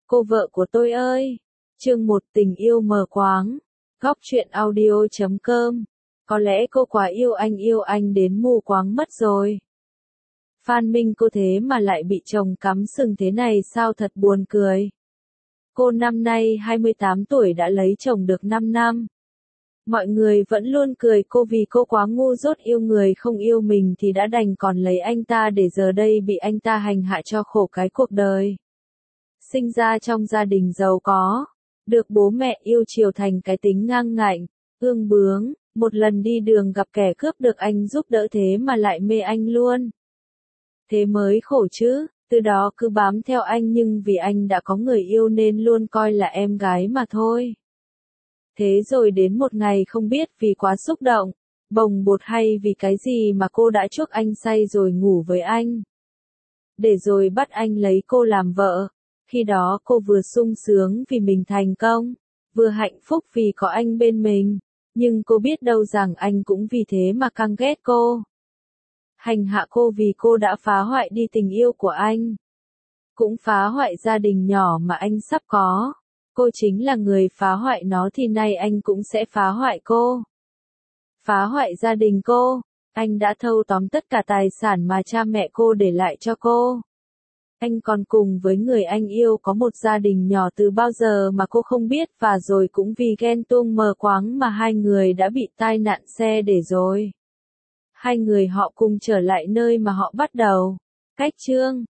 Cô vợ của tôi ơi! Chương 1 tình yêu mờ quáng. Góc truyện audio.com. Có lẽ cô quá yêu anh đến mù quáng mất rồi. Phan Minh cô thế mà lại bị chồng cắm sừng thế này sao, thật buồn cười. Cô năm nay 28 tuổi đã lấy chồng được 5 năm. Mọi người vẫn luôn cười cô vì cô quá ngu dốt, yêu người không yêu mình thì đã đành còn lấy anh ta, để giờ đây bị anh ta hành hạ cho khổ cái cuộc đời. Sinh ra trong gia đình giàu có, được bố mẹ yêu chiều thành cái tính ngang ngạnh, ương bướng, một lần đi đường gặp kẻ cướp được anh giúp đỡ thế mà lại mê anh luôn. Thế mới khổ chứ, từ đó cứ bám theo anh nhưng vì anh đã có người yêu nên luôn coi là em gái mà thôi. Thế rồi đến một ngày không biết vì quá xúc động, bồng bột hay vì cái gì mà cô đã chuốc anh say rồi ngủ với anh. Để rồi bắt anh lấy cô làm vợ. Khi đó cô vừa sung sướng vì mình thành công, vừa hạnh phúc vì có anh bên mình, nhưng cô biết đâu rằng anh cũng vì thế mà căm ghét cô. Hành hạ cô vì cô đã phá hoại đi tình yêu của anh. Cũng phá hoại gia đình nhỏ mà anh sắp có. Cô chính là người phá hoại nó thì nay anh cũng sẽ phá hoại cô. Phá hoại gia đình cô, anh đã thâu tóm tất cả tài sản mà cha mẹ cô để lại cho cô. Anh còn cùng với người anh yêu có một gia đình nhỏ từ bao giờ mà cô không biết, và rồi cũng vì ghen tuông mờ quáng mà hai người đã bị tai nạn xe để rồi. Hai người họ cùng trở lại nơi mà họ bắt đầu. Cách chương